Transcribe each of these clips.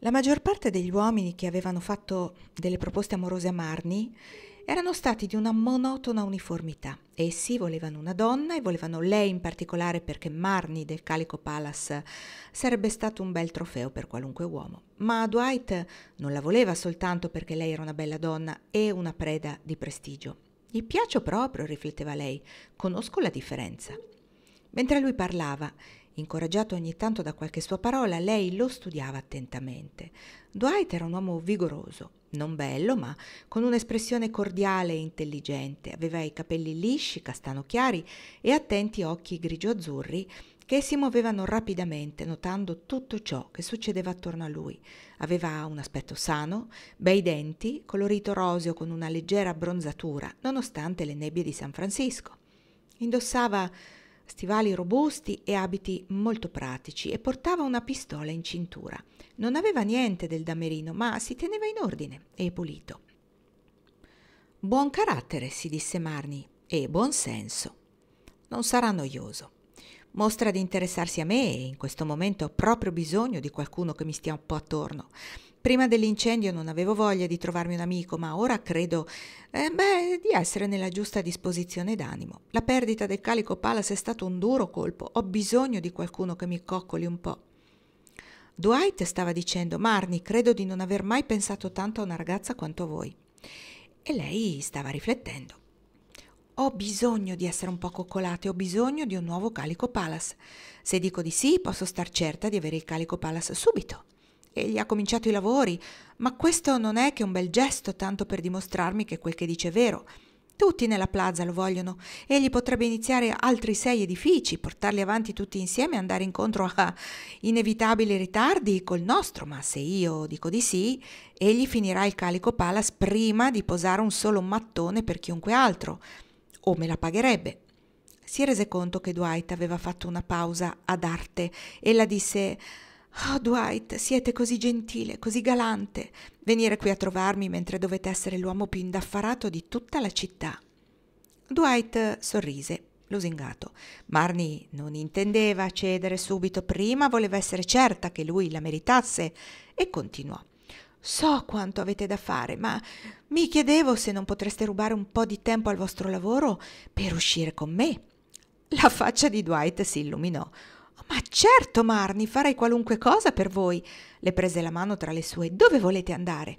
La maggior parte degli uomini che avevano fatto delle proposte amorose a Marnie erano stati di una monotona uniformità. Essi volevano una donna e volevano lei in particolare perché Marnie del Calico Palace sarebbe stato un bel trofeo per qualunque uomo. Ma Dwight non la voleva soltanto perché lei era una bella donna e una preda di prestigio. Gli piaccio proprio, rifletteva lei, conosco la differenza. Mentre lui parlava, incoraggiato ogni tanto da qualche sua parola, lei lo studiava attentamente. Dwight era un uomo vigoroso, non bello, ma con un'espressione cordiale e intelligente. Aveva i capelli lisci, castano chiari e attenti occhi grigio-azzurri che si muovevano rapidamente, notando tutto ciò che succedeva attorno a lui. Aveva un aspetto sano, bei denti, colorito roseo con una leggera abbronzatura, nonostante le nebbie di San Francisco. Indossava stivali robusti e abiti molto pratici e portava una pistola in cintura. Non aveva niente del damerino, ma si teneva in ordine e pulito. Buon carattere, si disse Marnie, e buon senso. Non sarà noioso. Mostra di interessarsi a me e in questo momento ho proprio bisogno di qualcuno che mi stia un po' attorno. Prima dell'incendio non avevo voglia di trovarmi un amico, ma ora credo, di essere nella giusta disposizione d'animo. La perdita del Calico Palace è stato un duro colpo. Ho bisogno di qualcuno che mi coccoli un po'. Dwight stava dicendo, Marnie, credo di non aver mai pensato tanto a una ragazza quanto a voi. E lei stava riflettendo. Ho bisogno di essere un po' coccolata e ho bisogno di un nuovo Calico Palace. Se dico di sì, posso star certa di avere il Calico Palace subito. Egli ha cominciato i lavori, ma questo non è che un bel gesto, tanto per dimostrarmi che quel che dice è vero. Tutti nella plaza lo vogliono. Egli potrebbe iniziare altri 6 edifici, portarli avanti tutti insieme e andare incontro a inevitabili ritardi col nostro, ma se io dico di sì, egli finirà il Calico Palace prima di posare un solo mattone per chiunque altro, o me la pagherebbe. Si rese conto che Dwight aveva fatto una pausa ad arte. Ella disse: «Oh, Dwight, siete così gentile, così galante. Venire qui a trovarmi mentre dovete essere l'uomo più indaffarato di tutta la città». Dwight sorrise, lusingato. Marnie non intendeva cedere subito, prima voleva essere certa che lui la meritasse e continuò. «So quanto avete da fare, ma mi chiedevo se non potreste rubare un po' di tempo al vostro lavoro per uscire con me». La faccia di Dwight si illuminò. «Oh, ma certo, Marnie, farei qualunque cosa per voi». Le prese la mano tra le sue. «Dove volete andare?»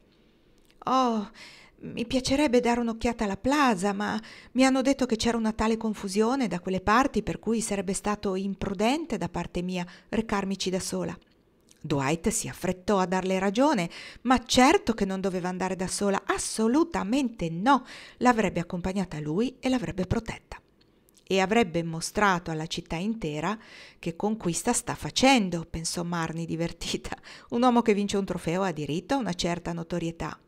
«Oh, mi piacerebbe dare un'occhiata alla plaza, ma mi hanno detto che c'era una tale confusione da quelle parti per cui sarebbe stato imprudente da parte mia recarmici da sola». Dwight si affrettò a darle ragione, ma certo che non doveva andare da sola, assolutamente no, l'avrebbe accompagnata lui e l'avrebbe protetta. E avrebbe mostrato alla città intera che conquista sta facendo, pensò Marnie divertita. Un uomo che vince un trofeo ha diritto a una certa notorietà.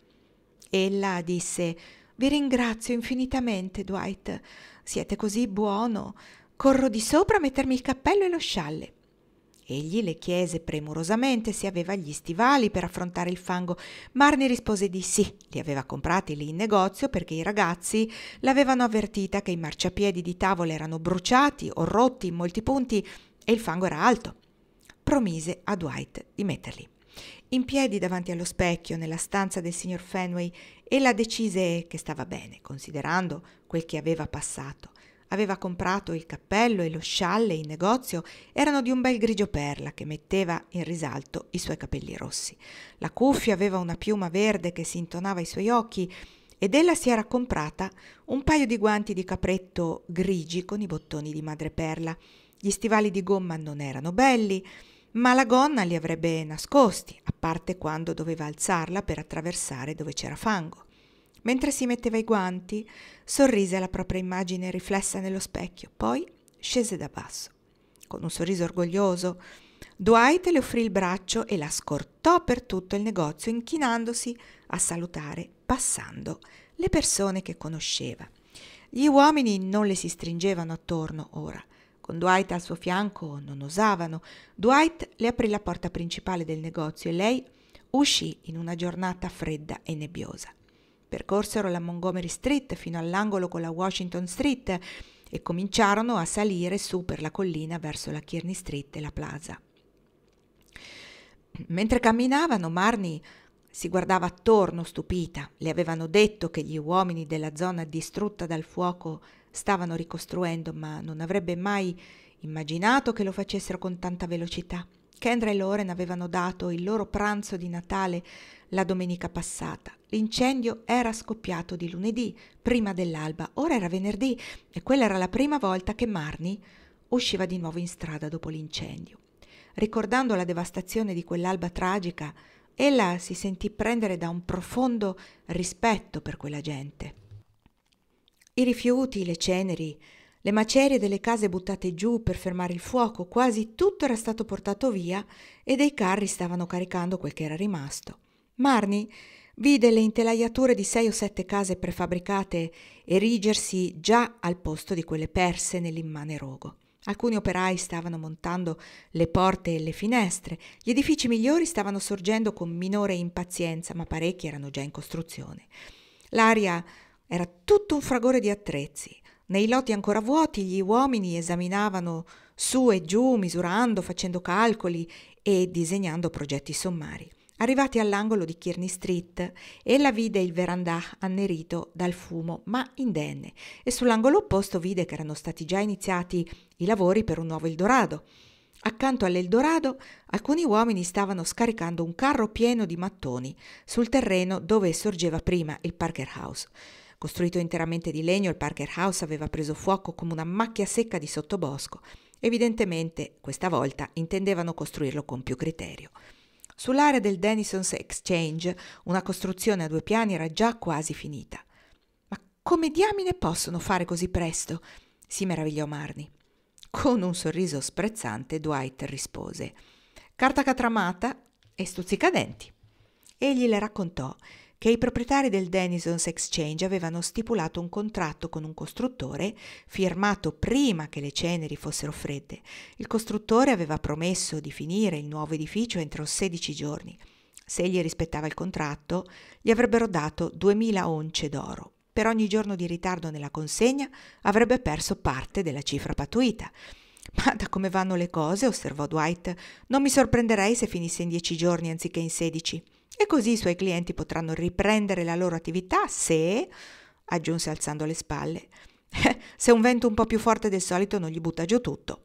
Ella disse: «Vi ringrazio infinitamente, Dwight. Siete così buono. Corro di sopra a mettermi il cappello e lo scialle». Egli le chiese premurosamente se aveva gli stivali per affrontare il fango. Marnie rispose di sì, li aveva comprati lì in negozio perché i ragazzi l'avevano avvertita che i marciapiedi di tavola erano bruciati o rotti in molti punti e il fango era alto. Promise a Dwight di metterli. In piedi davanti allo specchio nella stanza del signor Fenway, ella decise che stava bene, considerando quel che aveva passato. Aveva comprato il cappello e lo scialle in negozio, erano di un bel grigio perla che metteva in risalto i suoi capelli rossi. La cuffia aveva una piuma verde che si intonava ai suoi occhi ed ella si era comprata un paio di guanti di capretto grigi con i bottoni di madreperla. Gli stivali di gomma non erano belli, ma la gonna li avrebbe nascosti, a parte quando doveva alzarla per attraversare dove c'era fango. Mentre si metteva i guanti, sorrise alla propria immagine riflessa nello specchio, poi scese da basso. Con un sorriso orgoglioso, Dwight le offrì il braccio e la scortò per tutto il negozio, inchinandosi a salutare, passando le persone che conosceva. Gli uomini non le si stringevano attorno ora. Con Dwight al suo fianco non osavano. Dwight le aprì la porta principale del negozio e lei uscì in una giornata fredda e nebbiosa. Percorsero la Montgomery Street fino all'angolo con la Washington Street e cominciarono a salire su per la collina verso la Kearny Street e la Plaza. Mentre camminavano, Marnie si guardava attorno stupita. Le avevano detto che gli uomini della zona distrutta dal fuoco stavano ricostruendo, ma non avrebbe mai immaginato che lo facessero con tanta velocità. Kendra e Lauren avevano dato il loro pranzo di Natale la domenica passata. L'incendio era scoppiato di lunedì, prima dell'alba. Ora era venerdì e quella era la prima volta che Marnie usciva di nuovo in strada dopo l'incendio. Ricordando la devastazione di quell'alba tragica, ella si sentì prendere da un profondo rispetto per quella gente. I rifiuti, le ceneri, le macerie delle case buttate giù per fermare il fuoco, quasi tutto era stato portato via e dei carri stavano caricando quel che era rimasto. Marnie vide le intelaiature di 6 o 7 case prefabbricate erigersi già al posto di quelle perse nell'immane rogo. Alcuni operai stavano montando le porte e le finestre, gli edifici migliori stavano sorgendo con minore impazienza, ma parecchi erano già in costruzione. L'aria era tutto un fragore di attrezzi. Nei lotti ancora vuoti gli uomini esaminavano su e giù, misurando, facendo calcoli e disegnando progetti sommari. Arrivati all'angolo di Kearney Street, ella vide il verandà annerito dal fumo, ma indenne, e sull'angolo opposto vide che erano stati già iniziati i lavori per un nuovo Eldorado. Accanto all'Eldorado, alcuni uomini stavano scaricando un carro pieno di mattoni sul terreno dove sorgeva prima il Parker House. Costruito interamente di legno, il Parker House aveva preso fuoco come una macchia secca di sottobosco. Evidentemente, questa volta, intendevano costruirlo con più criterio. Sull'area del Denison's Exchange una costruzione a 2 piani era già quasi finita. «Ma come diamine possono fare così presto?» si meravigliò Marnie. Con un sorriso sprezzante Dwight rispose: «Carta catramata e stuzzicadenti». Egli le raccontò che i proprietari del Denison's Exchange avevano stipulato un contratto con un costruttore firmato prima che le ceneri fossero fredde. Il costruttore aveva promesso di finire il nuovo edificio entro 16 giorni. Se egli rispettava il contratto, gli avrebbero dato 2000 once d'oro. Per ogni giorno di ritardo nella consegna avrebbe perso parte della cifra pattuita. «Ma da come vanno le cose», osservò Dwight, «non mi sorprenderei se finisse in 10 giorni anziché in 16. E così i suoi clienti potranno riprendere la loro attività se», aggiunse alzando le spalle, «se un vento un po' più forte del solito non gli butta giù tutto».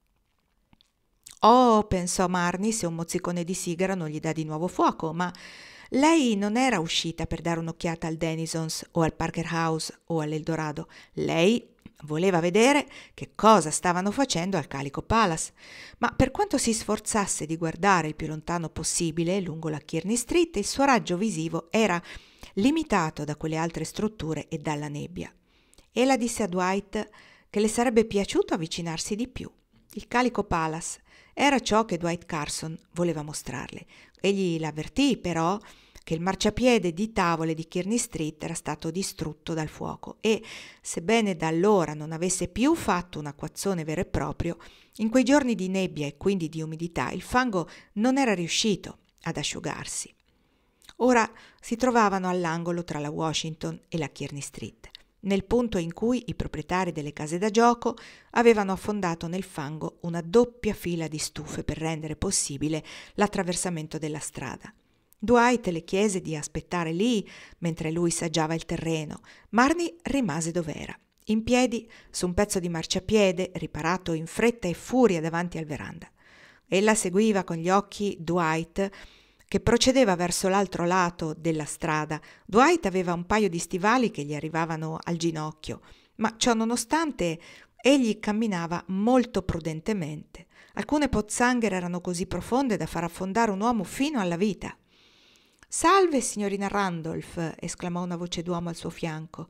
«Oh», pensò Marnie, «se un mozzicone di sigaro non gli dà di nuovo fuoco», ma lei non era uscita per dare un'occhiata al Denison's o al Parker House o all'Eldorado. Lei voleva vedere che cosa stavano facendo al Calico Palace, ma per quanto si sforzasse di guardare il più lontano possibile lungo la Kearney Street, il suo raggio visivo era limitato da quelle altre strutture e dalla nebbia. Ella disse a Dwight che le sarebbe piaciuto avvicinarsi di più. Il Calico Palace era ciò che Dwight Carson voleva mostrarle. Egli l'avvertì però che il marciapiede di tavole di Kearney Street era stato distrutto dal fuoco e, sebbene da allora non avesse più fatto un acquazzone vero e proprio, in quei giorni di nebbia e quindi di umidità il fango non era riuscito ad asciugarsi. Ora si trovavano all'angolo tra la Washington e la Kearney Street, nel punto in cui i proprietari delle case da gioco avevano affondato nel fango una doppia fila di stufe per rendere possibile l'attraversamento della strada. Dwight le chiese di aspettare lì mentre lui saggiava il terreno. Marnie rimase dov'era, in piedi su un pezzo di marciapiede riparato in fretta e furia davanti al veranda. Ella seguiva con gli occhi Dwight che procedeva verso l'altro lato della strada. Dwight aveva un paio di stivali che gli arrivavano al ginocchio, ma ciò nonostante egli camminava molto prudentemente. Alcune pozzanghere erano così profonde da far affondare un uomo fino alla vita. «Salve, signorina Randolph!» esclamò una voce d'uomo al suo fianco.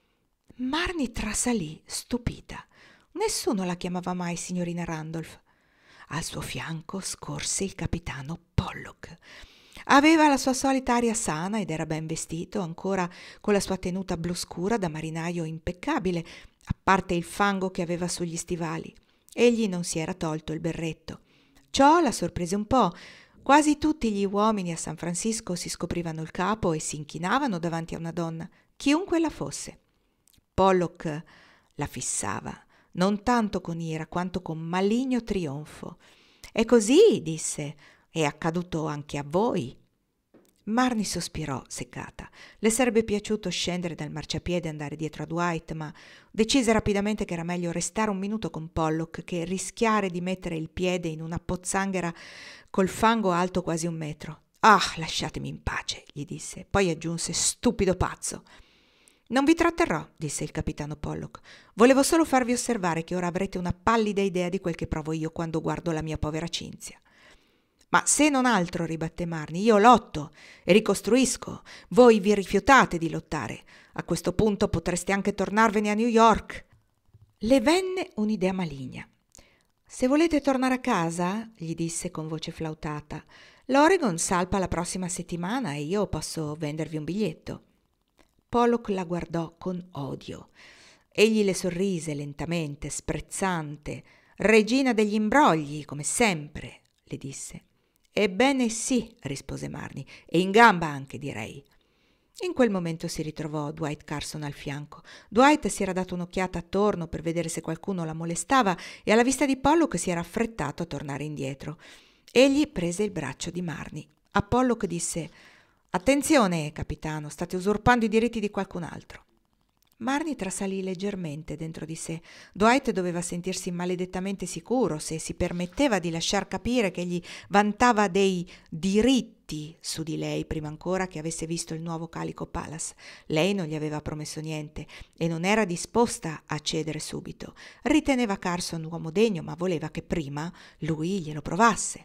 Marnie trasalì, stupita. Nessuno la chiamava mai signorina Randolph. Al suo fianco scorse il capitano Pollock. Aveva la sua solita aria sana ed era ben vestito, ancora con la sua tenuta blu scura da marinaio impeccabile, a parte il fango che aveva sugli stivali. Egli non si era tolto il berretto. Ciò la sorprese un po'. Quasi tutti gli uomini a San Francisco si scoprivano il capo e si inchinavano davanti a una donna, chiunque la fosse. Pollock la fissava, non tanto con ira quanto con maligno trionfo. «È così», disse, È accaduto anche a voi. Marnie sospirò, seccata. Le sarebbe piaciuto scendere dal marciapiede e andare dietro a Dwight, ma decise rapidamente che era meglio restare un minuto con Pollock che rischiare di mettere il piede in una pozzanghera col fango alto quasi 1 metro. «Ah, lasciatemi in pace», gli disse. Poi aggiunse: «Stupido pazzo». «Non vi tratterrò», disse il capitano Pollock. «Volevo solo farvi osservare che ora avrete una pallida idea di quel che provo io quando guardo la mia povera Cinzia». «Ma se non altro», ribatté Marnie, «io lotto e ricostruisco. Voi vi rifiutate di lottare. A questo punto potreste anche tornarvene a New York». Le venne un'idea maligna. «Se volete tornare a casa», gli disse con voce flautata, «l'Oregon salpa la prossima settimana e io posso vendervi un biglietto». Pollock la guardò con odio. Egli le sorrise lentamente, sprezzante. «Regina degli imbrogli, come sempre», le disse. «Ebbene sì», rispose Marnie, «e in gamba anche, direi». In quel momento si ritrovò Dwight Carson al fianco. Dwight si era dato un'occhiata attorno per vedere se qualcuno la molestava e alla vista di Pollock si era affrettato a tornare indietro. Egli prese il braccio di Marnie. A Pollock disse: «Attenzione, capitano, state usurpando i diritti di qualcun altro». Marnie trasalì leggermente dentro di sé. Dwight doveva sentirsi maledettamente sicuro se si permetteva di lasciar capire che egli vantava dei diritti su di lei prima ancora che avesse visto il nuovo Calico Palace. Lei non gli aveva promesso niente e non era disposta a cedere subito. Riteneva Carson un uomo degno, ma voleva che prima lui glielo provasse.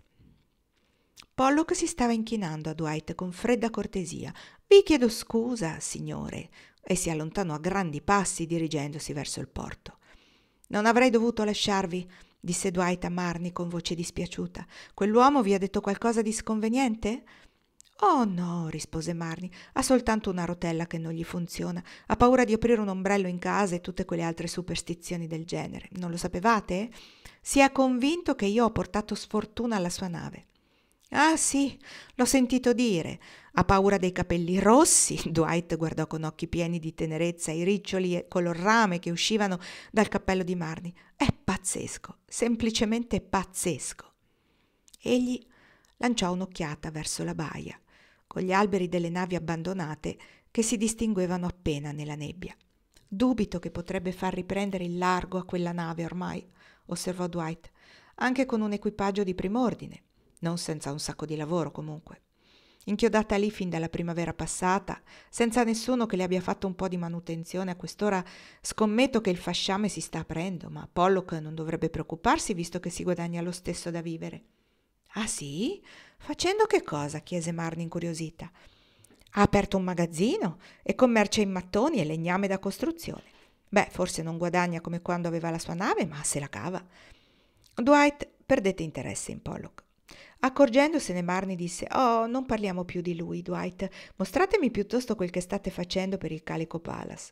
Pollock si stava inchinando a Dwight con fredda cortesia. «Vi chiedo scusa, signore», e si allontanò a grandi passi dirigendosi verso il porto. «Non avrei dovuto lasciarvi», disse Dwight a Marnie con voce dispiaciuta. «Quell'uomo vi ha detto qualcosa di sconveniente?» «Oh no», rispose Marnie, «ha soltanto una rotella che non gli funziona. Ha paura di aprire un ombrello in casa e tutte quelle altre superstizioni del genere. Non lo sapevate? Si è convinto che io ho portato sfortuna alla sua nave». «Ah sì, l'ho sentito dire. Ha paura dei capelli rossi?» Dwight guardò con occhi pieni di tenerezza i riccioli color rame che uscivano dal cappello di Marnie. «È pazzesco, semplicemente pazzesco». Egli lanciò un'occhiata verso la baia, con gli alberi delle navi abbandonate che si distinguevano appena nella nebbia. «Dubito che potrebbe far riprendere il largo a quella nave ormai», osservò Dwight, «anche con un equipaggio di prim'ordine. Non senza un sacco di lavoro, comunque. Inchiodata lì fin dalla primavera passata, senza nessuno che le abbia fatto un po' di manutenzione, a quest'ora scommetto che il fasciame si sta aprendo, ma Pollock non dovrebbe preoccuparsi visto che si guadagna lo stesso da vivere». «Ah sì? Facendo che cosa?» chiese Marnie incuriosita. «Ha aperto un magazzino e commercia in mattoni e legname da costruzione. Beh, forse non guadagna come quando aveva la sua nave, ma se la cava». Dwight perdette interesse in Pollock. Accorgendosene, Marnie disse: «Oh, non parliamo più di lui, Dwight. Mostratemi piuttosto quel che state facendo per il Calico Palace».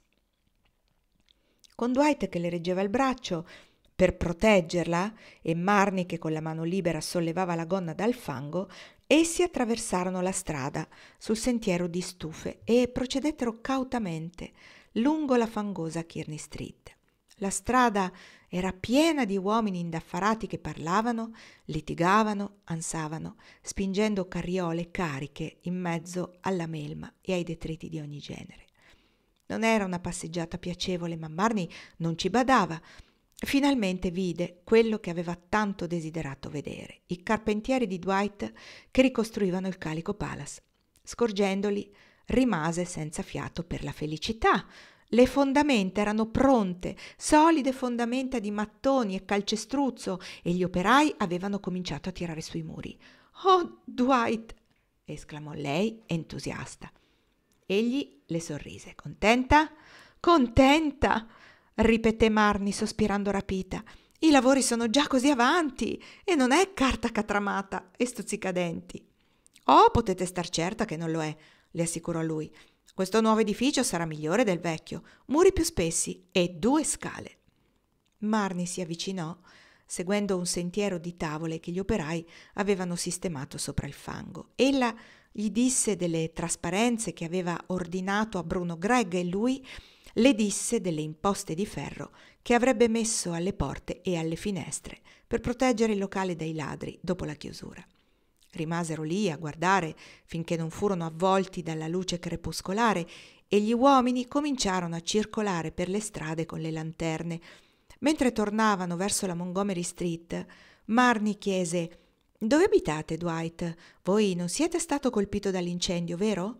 Con Dwight che le reggeva il braccio per proteggerla e Marnie che con la mano libera sollevava la gonna dal fango, essi attraversarono la strada sul sentiero di stufe e procedettero cautamente lungo la fangosa Kearny Street. La strada era piena di uomini indaffarati che parlavano, litigavano, ansavano, spingendo carriole cariche in mezzo alla melma e ai detriti di ogni genere. Non era una passeggiata piacevole, ma Marnie non ci badava. Finalmente vide quello che aveva tanto desiderato vedere: i carpentieri di Dwight che ricostruivano il Calico Palace. Scorgendoli, rimase senza fiato per la felicità. Le fondamenta erano pronte, solide fondamenta di mattoni e calcestruzzo, e gli operai avevano cominciato a tirare sui muri. «Oh, Dwight!» esclamò lei, entusiasta. Egli le sorrise. «Contenta?» «Contenta!» ripeté Marnie sospirando rapita. «I lavori sono già così avanti e non è carta catramata e stuzzicadenti». «Oh, potete star certa che non lo è», le assicurò lui. «Questo nuovo edificio sarà migliore del vecchio, muri più spessi e 2 scale». Marnie si avvicinò, seguendo un sentiero di tavole che gli operai avevano sistemato sopra il fango. Ella gli disse delle trasparenze che aveva ordinato a Bruno Gregg e lui le disse delle imposte di ferro che avrebbe messo alle porte e alle finestre per proteggere il locale dai ladri dopo la chiusura. Rimasero lì a guardare finché non furono avvolti dalla luce crepuscolare e gli uomini cominciarono a circolare per le strade con le lanterne. Mentre tornavano verso la Montgomery Street, Marnie chiese: «Dove abitate, Dwight? Voi non siete stato colpito dall'incendio, vero?»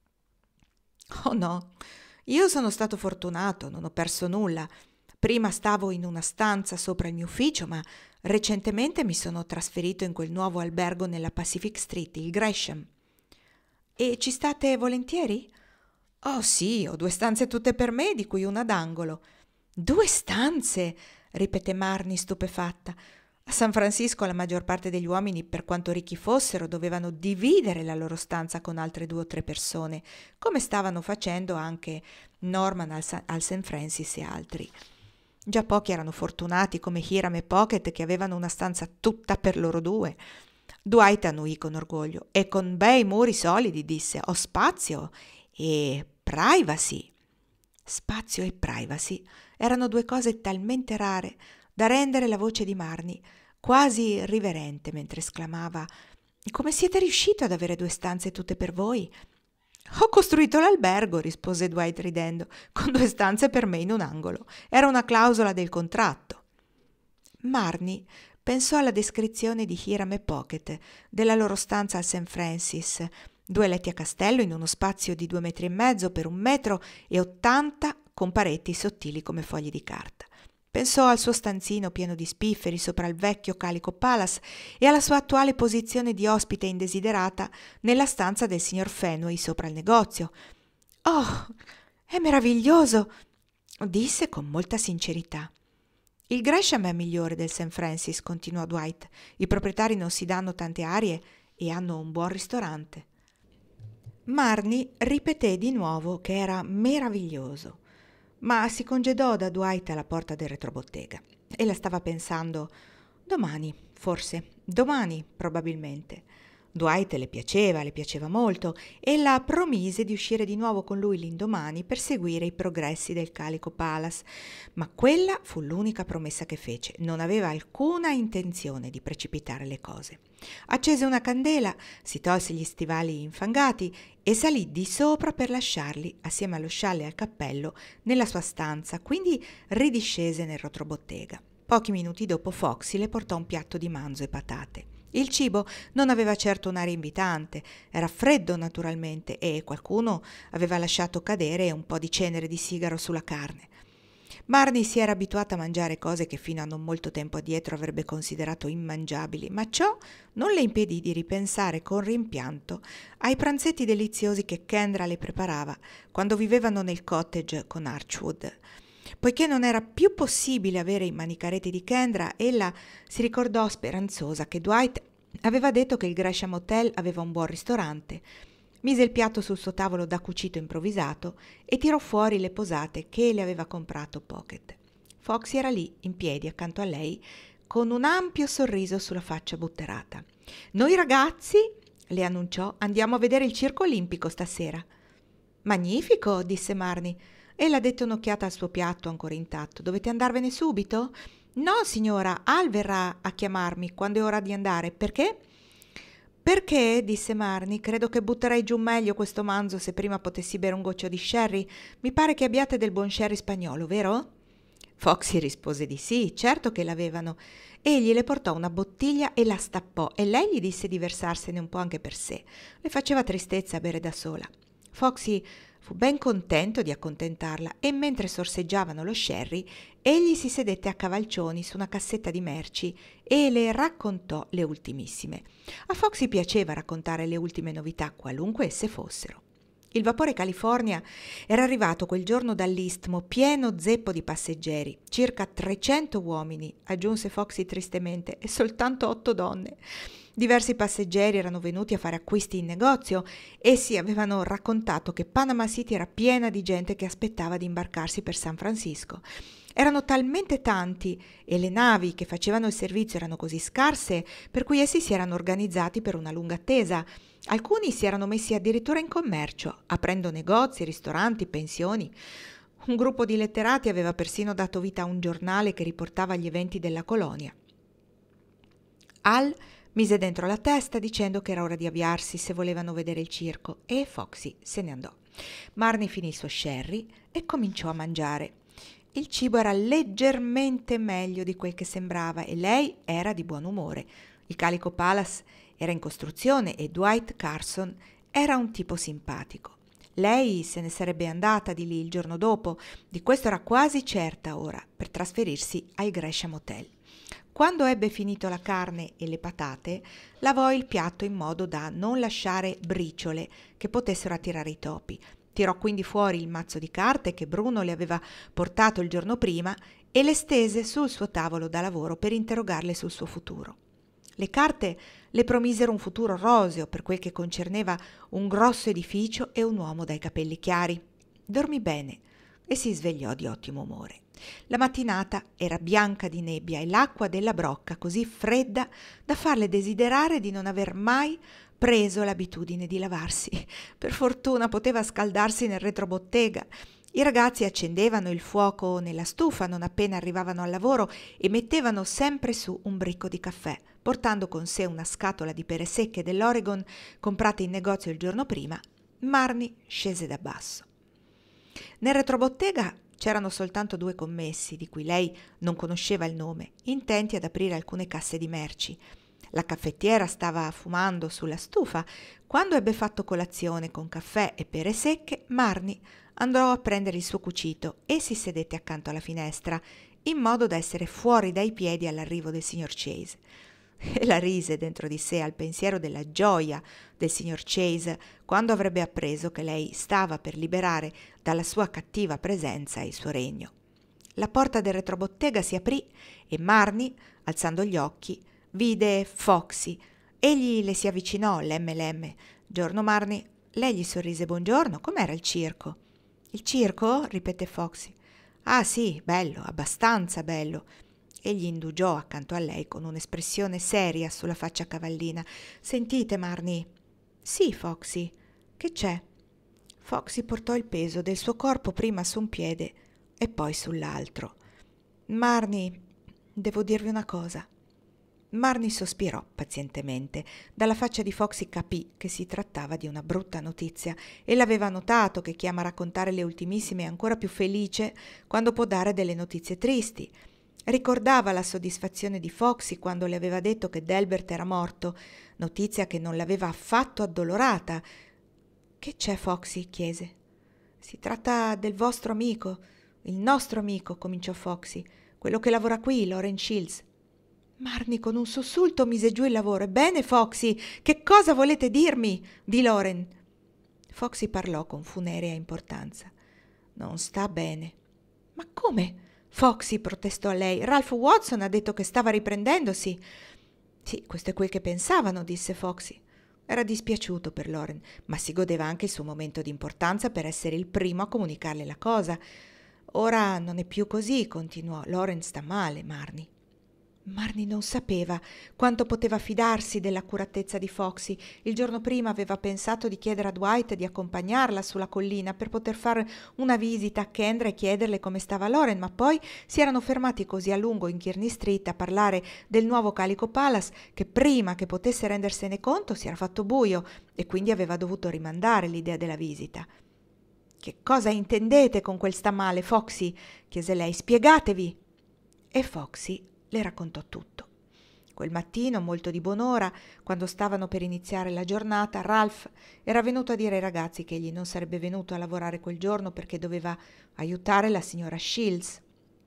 «Oh no, io sono stato fortunato, non ho perso nulla. Prima stavo in una stanza sopra il mio ufficio, ma recentemente mi sono trasferito in quel nuovo albergo nella Pacific Street, il Gresham». «E ci state volentieri?» «Oh sì, ho 2 stanze tutte per me, di cui una d'angolo». «2 stanze?» ripeté Marnie stupefatta. A San Francisco la maggior parte degli uomini, per quanto ricchi fossero, dovevano dividere la loro stanza con altre 2 o 3 persone, come stavano facendo anche Norman al St. Francis e altri. Già pochi erano fortunati come Hiram e Pocket, che avevano una stanza tutta per loro 2. Dwight annuì con orgoglio. «E con bei muri solidi», disse. «Ho spazio e privacy». Spazio e privacy erano 2 cose talmente rare da rendere la voce di Marnie quasi riverente mentre esclamava: «Come siete riuscito ad avere 2 stanze tutte per voi?» «Ho costruito l'albergo», rispose Dwight ridendo, «con 2 stanze per me in un angolo. Era una clausola del contratto». Marnie pensò alla descrizione di Hiram e Pocket della loro stanza al St. Francis, 2 letti a castello in uno spazio di 2,5 metri per 1,80 m con pareti sottili come fogli di carta. Pensò al suo stanzino pieno di spifferi sopra il vecchio Calico Palace e alla sua attuale posizione di ospite indesiderata nella stanza del signor Fenway sopra il negozio. «Oh, è meraviglioso!» disse con molta sincerità. «Il Gresham è migliore del St. Francis», continuò Dwight. «I proprietari non si danno tante arie e hanno un buon ristorante». Marnie ripeté di nuovo che era meraviglioso, ma si congedò da Dwight alla porta del retrobottega. Ella stava pensando: domani, forse, domani probabilmente. Dwight le piaceva molto, e la promise di uscire di nuovo con lui l'indomani per seguire i progressi del Calico Palace, ma quella fu l'unica promessa che fece. Non aveva alcuna intenzione di precipitare le cose. Accese una candela, si tolse gli stivali infangati e salì di sopra per lasciarli, assieme allo scialle e al cappello, nella sua stanza, quindi ridiscese nel retrobottega. Pochi minuti dopo Foxy le portò un piatto di manzo e patate. Il cibo non aveva certo un'aria invitante, era freddo naturalmente e qualcuno aveva lasciato cadere un po' di cenere di sigaro sulla carne. Marnie si era abituata a mangiare cose che fino a non molto tempo addietro avrebbe considerato immangiabili, ma ciò non le impedì di ripensare con rimpianto ai pranzetti deliziosi che Kendra le preparava quando vivevano nel cottage con Archwood. Poiché non era più possibile avere i manicaretti di Kendra, ella si ricordò speranzosa che Dwight aveva detto che il Gresham Hotel aveva un buon ristorante. Mise il piatto sul suo tavolo da cucito improvvisato e tirò fuori le posate che le aveva comprato Pocket. Foxy era lì, in piedi, accanto a lei, con un ampio sorriso sulla faccia butterata. «Noi ragazzi», le annunciò, «andiamo a vedere il circo olimpico stasera». «Magnifico», disse Marnie. Ella dette un'occhiata al suo piatto ancora intatto. «Dovete andarvene subito?» «No, signora, Al verrà a chiamarmi quando è ora di andare». «Perché?» «Perché», disse Marnie, «credo che butterei giù meglio questo manzo se prima potessi bere un goccio di sherry. Mi pare che abbiate del buon sherry spagnolo, vero?» Foxy rispose di sì, certo che l'avevano. Egli le portò una bottiglia e la stappò e lei gli disse di versarsene un po' anche per sé. Le faceva tristezza bere da sola. Foxy fu ben contento di accontentarla e mentre sorseggiavano lo sherry, egli si sedette a cavalcioni su una cassetta di merci e le raccontò le ultimissime. A Foxy piaceva raccontare le ultime novità, qualunque esse fossero. Il vapore California era arrivato quel giorno dall'Istmo pieno zeppo di passeggeri, circa 300 uomini, aggiunse Foxy tristemente, e soltanto 8 donne. Diversi passeggeri erano venuti a fare acquisti in negozio. Essi avevano raccontato che Panama City era piena di gente che aspettava di imbarcarsi per San Francisco. Erano talmente tanti e le navi che facevano il servizio erano così scarse per cui essi si erano organizzati per una lunga attesa. Alcuni si erano messi addirittura in commercio, aprendo negozi, ristoranti, pensioni. Un gruppo di letterati aveva persino dato vita a un giornale che riportava gli eventi della colonia. Al mise dentro la testa dicendo che era ora di avviarsi se volevano vedere il circo e Foxy se ne andò. Marnie finì il suo sherry e cominciò a mangiare. Il cibo era leggermente meglio di quel che sembrava e lei era di buon umore. Il Calico Palace era in costruzione e Dwight Carson era un tipo simpatico. Lei se ne sarebbe andata di lì il giorno dopo, di questo era quasi certa ora, per trasferirsi al Gresham Hotel. Quando ebbe finito la carne e le patate, lavò il piatto in modo da non lasciare briciole che potessero attirare i topi. Tirò quindi fuori il mazzo di carte che Bruno le aveva portato il giorno prima e le stese sul suo tavolo da lavoro per interrogarle sul suo futuro. Le carte le promisero un futuro roseo per quel che concerneva un grosso edificio e un uomo dai capelli chiari. Dormì bene e si svegliò di ottimo umore. La mattinata era bianca di nebbia e l'acqua della brocca così fredda da farle desiderare di non aver mai preso l'abitudine di lavarsi. Per fortuna poteva scaldarsi nel retrobottega. I ragazzi accendevano il fuoco nella stufa non appena arrivavano al lavoro e mettevano sempre su un bricco di caffè, portando con sé una scatola di pere secche dell'Oregon comprate in negozio il giorno prima. Marnie scese da basso. Nel retrobottega c'erano soltanto 2 commessi, di cui lei non conosceva il nome, intenti ad aprire alcune casse di merci. La caffettiera stava fumando sulla stufa. Quando ebbe fatto colazione con caffè e pere secche, Marnie andò a prendere il suo cucito e si sedette accanto alla finestra, in modo da essere fuori dai piedi all'arrivo del signor Chase. E la rise dentro di sé al pensiero della gioia del signor Chase quando avrebbe appreso che lei stava per liberare dalla sua cattiva presenza il suo regno. La porta del retrobottega si aprì e Marnie, alzando gli occhi, vide Foxy. Egli le si avvicinò, lemme lemme. «Giorno Marnie». Lei gli sorrise. «Buongiorno, com'era il circo?» «Il circo?» ripeté Foxy. «Ah sì, bello, abbastanza bello». Egli indugiò accanto a lei con un'espressione seria sulla faccia cavallina. «Sentite, Marnie». «Sì, Foxy. Che c'è?» Foxy portò il peso del suo corpo prima su un piede e poi sull'altro. «Marnie, devo dirvi una cosa». Marnie sospirò pazientemente. Dalla faccia di Foxy capì che si trattava di una brutta notizia e l'aveva notato che chi ama raccontare le ultimissime è ancora più felice quando può dare delle notizie tristi. Ricordava la soddisfazione di Foxy quando le aveva detto che Delbert era morto, notizia che non l'aveva affatto addolorata. «Che c'è, Foxy?» chiese. «Si tratta del vostro amico, il nostro amico», cominciò Foxy, «quello che lavora qui, Loren Shields». Marnie con un sussulto mise giù il lavoro. «Ebbene, Foxy, che cosa volete dirmi di Loren?» Foxy parlò con funerea importanza. «Non sta bene». «Ma come?» Foxy protestò lei. «Ralph Watson ha detto che stava riprendendosi». «Sì, questo è quel che pensavano», disse Foxy. Era dispiaciuto per Loren, ma si godeva anche il suo momento di importanza per essere il primo a comunicarle la cosa. «Ora non è più così», continuò. «Loren sta male, Marnie». Marnie non sapeva quanto poteva fidarsi dell'accuratezza di Foxy. Il giorno prima aveva pensato di chiedere a Dwight di accompagnarla sulla collina per poter fare una visita a Kendra e chiederle come stava Loren, ma poi si erano fermati così a lungo in Kearney Street a parlare del nuovo Calico Palace che prima che potesse rendersene conto si era fatto buio e quindi aveva dovuto rimandare l'idea della visita. «Che cosa intendete con quel sta male, Foxy?» chiese lei. «Spiegatevi!» E Foxy le raccontò tutto. Quel mattino, molto di buon'ora, quando stavano per iniziare la giornata, Ralph era venuto a dire ai ragazzi che egli non sarebbe venuto a lavorare quel giorno perché doveva aiutare la signora Shields.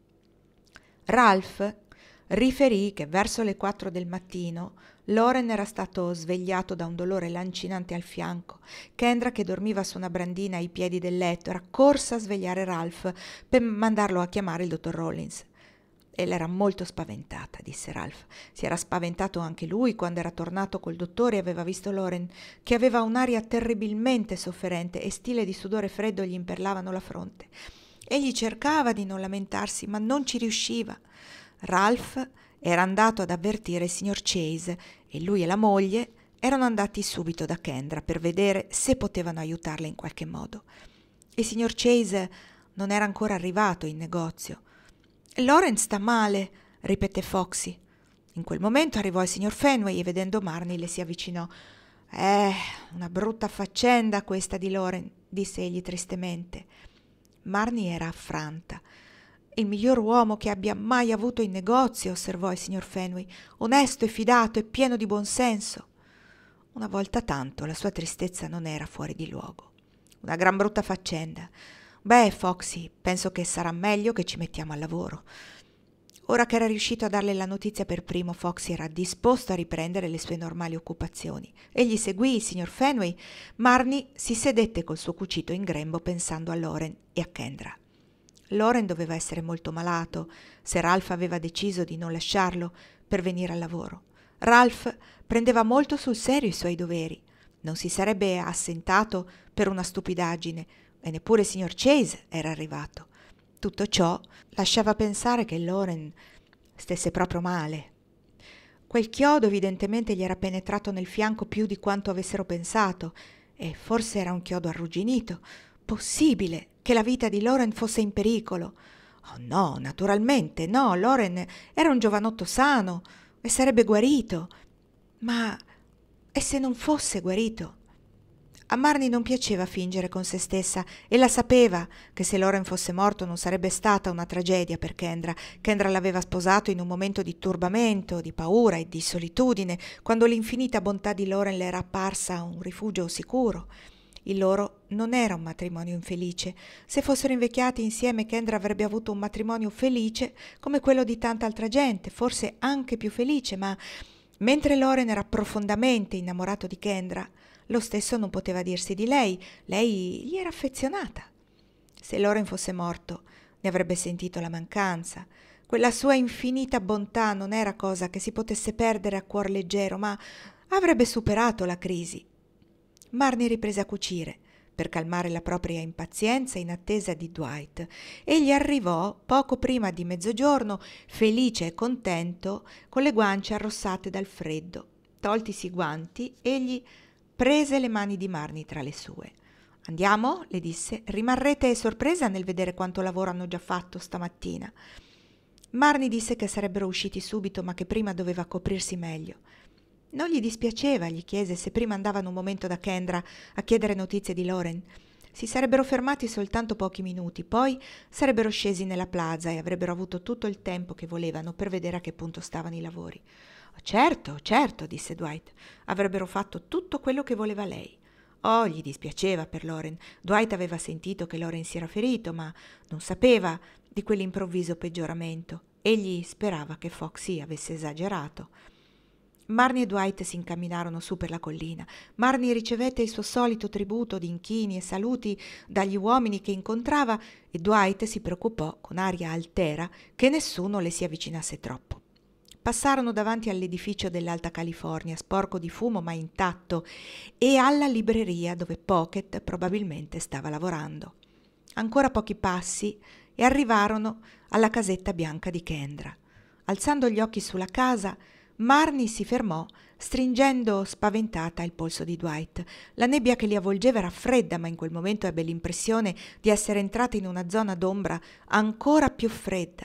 Ralph riferì che verso le 4 del mattino Loren era stato svegliato da un dolore lancinante al fianco. Kendra, che dormiva su una brandina ai piedi del letto, era corsa a svegliare Ralph per mandarlo a chiamare il dottor Rollins. «Ella era molto spaventata», disse Ralph. «Si era spaventato anche lui quando era tornato col dottore e aveva visto Loren, che aveva un'aria terribilmente sofferente e stile di sudore freddo gli imperlavano la fronte. Egli cercava di non lamentarsi, ma non ci riusciva». Ralph era andato ad avvertire il signor Chase e lui e la moglie erano andati subito da Kendra per vedere se potevano aiutarla in qualche modo. Il signor Chase non era ancora arrivato in negozio. «Loren sta male», ripeté Foxy. In quel momento arrivò il signor Fenway e vedendo Marnie le si avvicinò. Una brutta faccenda questa di Loren, disse egli tristemente. Marnie era affranta. Il miglior uomo che abbia mai avuto in negozio, osservò il signor Fenway, onesto e fidato e pieno di buon senso. Una volta tanto la sua tristezza non era fuori di luogo. Una gran brutta faccenda. Beh, Foxy, penso che sarà meglio che ci mettiamo al lavoro. Ora che era riuscito a darle la notizia per primo, Foxy era disposto a riprendere le sue normali occupazioni. Egli seguì il signor Fenway. Marnie si sedette col suo cucito in grembo pensando a Loren e a Kendra. Loren doveva essere molto malato se Ralph aveva deciso di non lasciarlo per venire al lavoro. Ralph prendeva molto sul serio i suoi doveri. Non si sarebbe assentato per una stupidaggine e neppure il signor Chase era arrivato. Tutto ciò lasciava pensare che Loren stesse proprio male. Quel chiodo evidentemente gli era penetrato nel fianco più di quanto avessero pensato e forse era un chiodo arrugginito. Possibile che la vita di Loren fosse in pericolo? Oh no, naturalmente no, Loren era un giovanotto sano e sarebbe guarito. Ma e se non fosse guarito? A Marnie non piaceva fingere con se stessa e la sapeva che se Loren fosse morto non sarebbe stata una tragedia per Kendra. Kendra l'aveva sposato in un momento di turbamento, di paura e di solitudine, quando l'infinita bontà di Loren le era apparsa un rifugio sicuro. Il loro non era un matrimonio infelice. Se fossero invecchiati insieme, Kendra avrebbe avuto un matrimonio felice come quello di tanta altra gente, forse anche più felice, ma mentre Loren era profondamente innamorato di Kendra, lo stesso non poteva dirsi di lei. Lei gli era affezionata. Se Loren fosse morto, ne avrebbe sentito la mancanza. Quella sua infinita bontà non era cosa che si potesse perdere a cuor leggero, ma avrebbe superato la crisi. Marnie riprese a cucire per calmare la propria impazienza in attesa di Dwight. Egli arrivò poco prima di mezzogiorno, felice e contento, con le guance arrossate dal freddo. Toltisi i guanti, egli prese le mani di Marnie tra le sue. «Andiamo?» le disse. «Rimarrete sorpresa nel vedere quanto lavoro hanno già fatto stamattina». Marnie disse che sarebbero usciti subito, ma che prima doveva coprirsi meglio. Non gli dispiaceva, gli chiese se prima andavano un momento da Kendra a chiedere notizie di Loren. Si sarebbero fermati soltanto pochi minuti, poi sarebbero scesi nella plaza e avrebbero avuto tutto il tempo che volevano per vedere a che punto stavano i lavori. Certo, certo, disse Dwight. Avrebbero fatto tutto quello che voleva lei. Oh, gli dispiaceva per Loren. Dwight aveva sentito che Loren si era ferito, ma non sapeva di quell'improvviso peggioramento. Egli sperava che Foxy avesse esagerato. Marnie e Dwight si incamminarono su per la collina. Marnie ricevette il suo solito tributo di inchini e saluti dagli uomini che incontrava e Dwight si preoccupò con aria altera che nessuno le si avvicinasse troppo. Passarono davanti all'edificio dell'Alta California, sporco di fumo ma intatto, e alla libreria dove Pocket probabilmente stava lavorando. Ancora pochi passi e arrivarono alla casetta bianca di Kendra. Alzando gli occhi sulla casa, Marnie si fermò, stringendo spaventata il polso di Dwight. La nebbia che li avvolgeva era fredda, ma in quel momento ebbe l'impressione di essere entrata in una zona d'ombra ancora più fredda.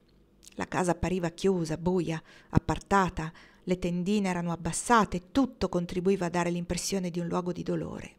La casa appariva chiusa, buia, appartata, le tendine erano abbassate, tutto contribuiva a dare l'impressione di un luogo di dolore.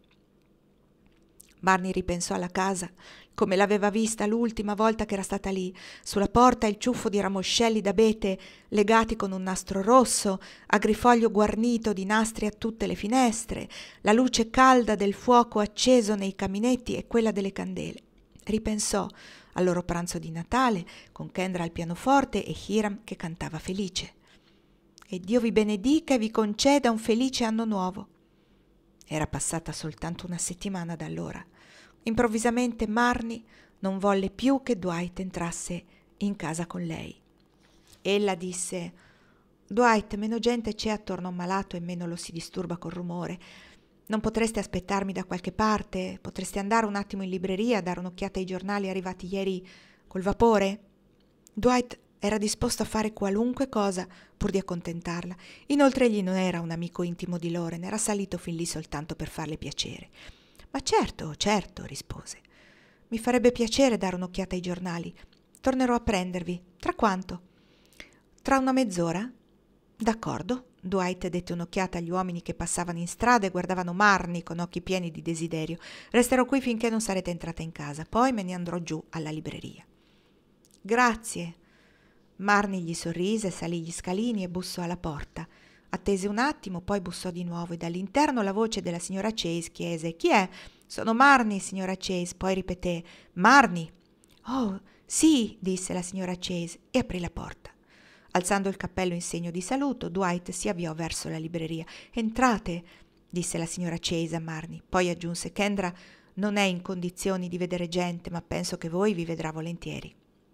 Marnie ripensò alla casa come l'aveva vista l'ultima volta che era stata lì. Sulla porta il ciuffo di ramoscelli d'abete legati con un nastro rosso, agrifoglio guarnito di nastri a tutte le finestre, la luce calda del fuoco acceso nei caminetti e quella delle candele. Ripensò al loro pranzo di Natale con Kendra al pianoforte e Hiram che cantava felice. E Dio vi benedica e vi conceda un felice anno nuovo. Era passata soltanto una settimana da allora. Improvvisamente Marnie non volle più che Dwight entrasse in casa con lei. Ella disse: «Dwight, meno gente c'è attorno a un malato e meno lo si disturba col rumore. Non potreste aspettarmi da qualche parte? Potreste andare un attimo in libreria a dare un'occhiata ai giornali arrivati ieri col vapore?» Dwight era disposto a fare qualunque cosa pur di accontentarla. Inoltre egli non era un amico intimo di Loren, era salito fin lì soltanto per farle piacere. «Ma certo, certo», rispose. «Mi farebbe piacere dare un'occhiata ai giornali. Tornerò a prendervi. Tra quanto?» «Tra una mezz'ora?» D'accordo. Dwight dette un'occhiata agli uomini che passavano in strada e guardavano Marnie con occhi pieni di desiderio. Resterò qui finché non sarete entrata in casa, poi me ne andrò giù alla libreria. Grazie. Marnie gli sorrise, salì gli scalini e bussò alla porta. Attese un attimo, poi bussò di nuovo e dall'interno la voce della signora Chase chiese: «Chi è?» «Sono Marnie, signora Chase». Poi ripeté: «Marnie». «Oh, sì», disse la signora Chase e aprì la porta. Alzando il cappello in segno di saluto, Dwight si avviò verso la libreria. «Entrate», disse la signora Chase a Marnie. Poi aggiunse: «Kendra non è in condizioni di vedere gente, ma penso che voi vi vedrà volentieri».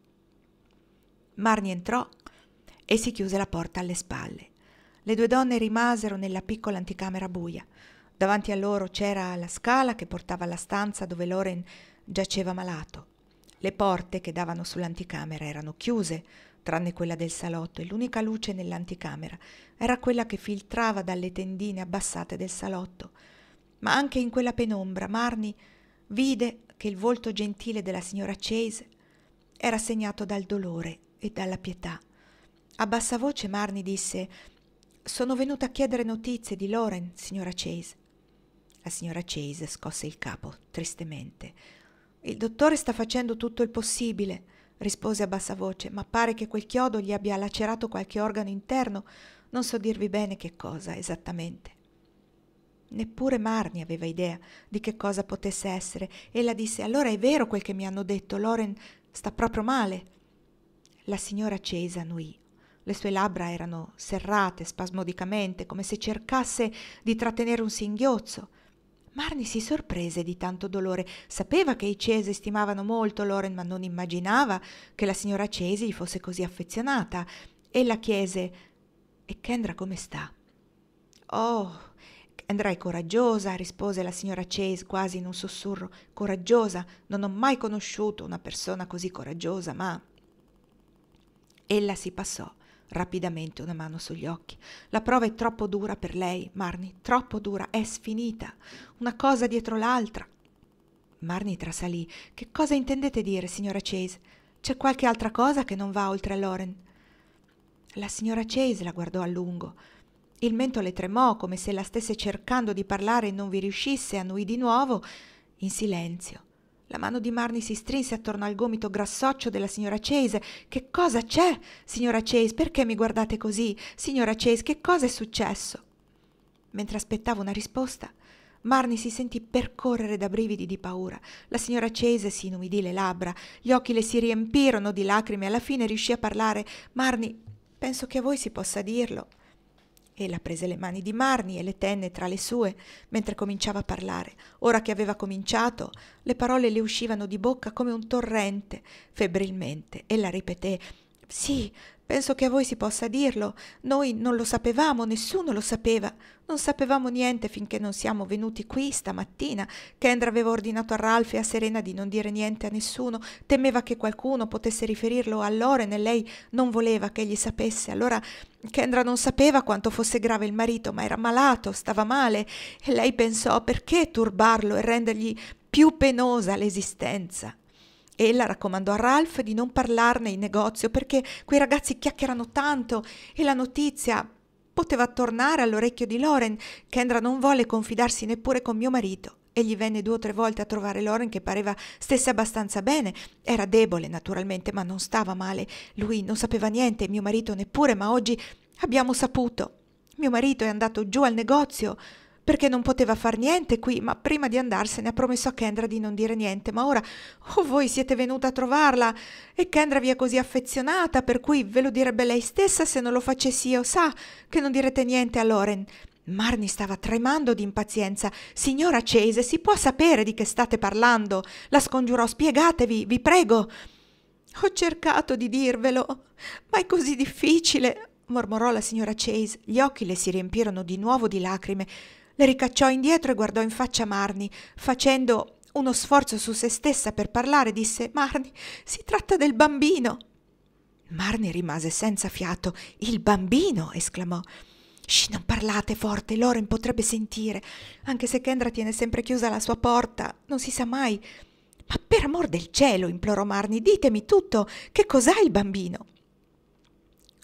Marnie entrò e si chiuse la porta alle spalle. Le due donne rimasero nella piccola anticamera buia. Davanti a loro c'era la scala che portava alla stanza dove Loren giaceva malato. Le porte che davano sull'anticamera erano chiuse, tranne quella del salotto, e l'unica luce nell'anticamera era quella che filtrava dalle tendine abbassate del salotto. Ma anche in quella penombra Marnie vide che il volto gentile della signora Chase era segnato dal dolore e dalla pietà. A bassa voce Marnie disse: «Sono venuta a chiedere notizie di Loren, signora Chase». La signora Chase scosse il capo tristemente. «Il dottore sta facendo tutto il possibile», rispose a bassa voce, «ma pare che quel chiodo gli abbia lacerato qualche organo interno. Non so dirvi bene che cosa esattamente». Neppure Marnie aveva idea di che cosa potesse essere. Ella disse: «Allora è vero quel che mi hanno detto, Loren sta proprio male». La signora Chase annuì. Le sue labbra erano serrate spasmodicamente, come se cercasse di trattenere un singhiozzo. Marnie si sorprese di tanto dolore. Sapeva che i Chase stimavano molto Loren, ma non immaginava che la signora Chase gli fosse così affezionata. Ella chiese: «E Kendra come sta?» «Oh, Kendra è coraggiosa», rispose la signora Chase quasi in un sussurro. «Coraggiosa? Non ho mai conosciuto una persona così coraggiosa, ma...» Ella si passò rapidamente una mano sugli occhi. «La prova è troppo dura per lei, Marnie, troppo dura, è sfinita, una cosa dietro l'altra». Marnie trasalì. «Che cosa intendete dire, signora Chase? C'è qualche altra cosa che non va oltre a Loren?» La signora Chase la guardò a lungo. Il mento le tremò come se la stesse cercando di parlare e non vi riuscisse, annuì di nuovo in silenzio. La mano di Marnie si strinse attorno al gomito grassoccio della signora Chase. «Che cosa c'è, signora Chase? Perché mi guardate così? Signora Chase, che cosa è successo?» Mentre aspettava una risposta, Marnie si sentì percorrere da brividi di paura. La signora Chase si inumidì le labbra, gli occhi le si riempirono di lacrime. Alla fine riuscì a parlare. «Marnie, penso che a voi si possa dirlo». Ella prese le mani di Marnie e le tenne tra le sue mentre cominciava a parlare. Ora che aveva cominciato, le parole le uscivano di bocca come un torrente, febbrilmente. Ella ripeté: «Sì, penso che a voi si possa dirlo. Noi non lo sapevamo, nessuno lo sapeva. Non sapevamo niente finché non siamo venuti qui stamattina. Kendra aveva ordinato a Ralph e a Serena di non dire niente a nessuno. Temeva che qualcuno potesse riferirlo a Loren e lei non voleva che egli sapesse. Allora Kendra non sapeva quanto fosse grave il marito, ma era malato, stava male, e lei pensò: perché turbarlo e rendergli più penosa l'esistenza? Ella raccomandò a Ralph di non parlarne in negozio perché quei ragazzi chiacchierano tanto e la notizia poteva tornare all'orecchio di Loren. Kendra non volle confidarsi neppure con mio marito. Egli venne 2 o 3 volte a trovare Loren, che pareva stesse abbastanza bene. Era debole, naturalmente, ma non stava male. Lui non sapeva niente, mio marito neppure, ma oggi abbiamo saputo. Mio marito è andato giù al negozio perché non poteva far niente qui, ma prima di andarsene ha promesso a Kendra di non dire niente. Ma ora, voi siete venuta a trovarla e Kendra vi è così affezionata, per cui ve lo direbbe lei stessa se non lo facessi io. Sa che non direte niente a Loren». Marnie stava tremando di impazienza. «Signora Chase, si può sapere di che state parlando?» La scongiurò. «Spiegatevi, vi prego». «Ho cercato di dirvelo, ma è così difficile», mormorò la signora Chase. Gli occhi le si riempirono di nuovo di lacrime. Le ricacciò indietro e guardò in faccia Marnie. Facendo uno sforzo su se stessa per parlare, disse: «Marnie, si tratta del bambino». Marnie rimase senza fiato. «Il bambino!» esclamò. «Shh, non parlate forte, Loren potrebbe sentire. Anche se Kendra tiene sempre chiusa la sua porta, non si sa mai». «Ma per amor del cielo», implorò Marnie, «ditemi tutto. Che cos'ha il bambino?»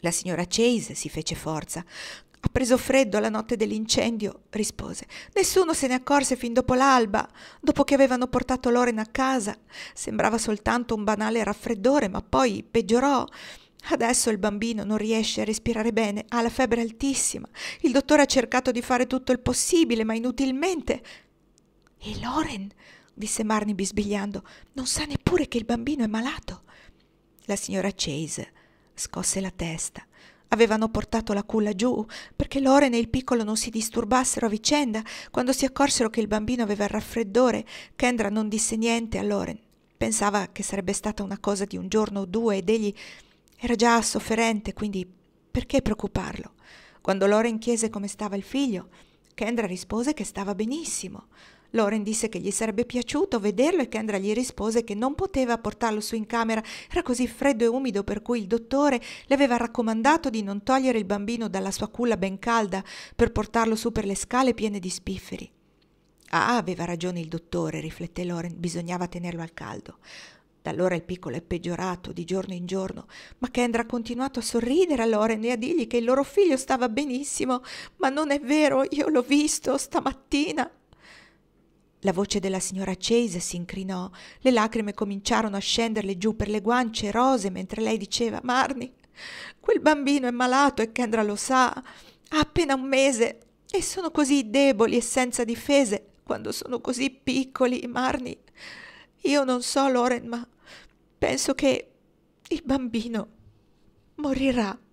La signora Chase si fece forza. Ha preso freddo la notte dell'incendio, rispose. Nessuno se ne accorse fin dopo l'alba, dopo che avevano portato Loren a casa. Sembrava soltanto un banale raffreddore, ma poi peggiorò. Adesso il bambino non riesce a respirare bene, ha la febbre altissima. Il dottore ha cercato di fare tutto il possibile, ma inutilmente. E Loren, disse Marnie bisbigliando, non sa neppure che il bambino è malato. La signora Chase scosse la testa. Avevano portato la culla giù perché Loren e il piccolo non si disturbassero a vicenda. Quando si accorsero che il bambino aveva il raffreddore, Kendra non disse niente a Loren. Pensava che sarebbe stata una cosa di un giorno o due ed egli era già sofferente, quindi perché preoccuparlo? Quando Loren chiese come stava il figlio, Kendra rispose che stava benissimo. Loren disse che gli sarebbe piaciuto vederlo e Kendra gli rispose che non poteva portarlo su in camera, era così freddo e umido, per cui il dottore le aveva raccomandato di non togliere il bambino dalla sua culla ben calda per portarlo su per le scale piene di spifferi. Ah, aveva ragione il dottore, rifletté Loren, bisognava tenerlo al caldo. Da allora il piccolo è peggiorato di giorno in giorno, ma Kendra ha continuato a sorridere a Loren e a dirgli che il loro figlio stava benissimo. Ma non è vero, io l'ho visto stamattina. La voce della signora Chase si incrinò, le lacrime cominciarono a scenderle giù per le guance rosee mentre lei diceva: Marnie, quel bambino è malato e Kendra lo sa, ha appena un mese e sono così deboli e senza difese quando sono così piccoli, Marnie. Io non so, Loren, ma penso che il bambino morirà.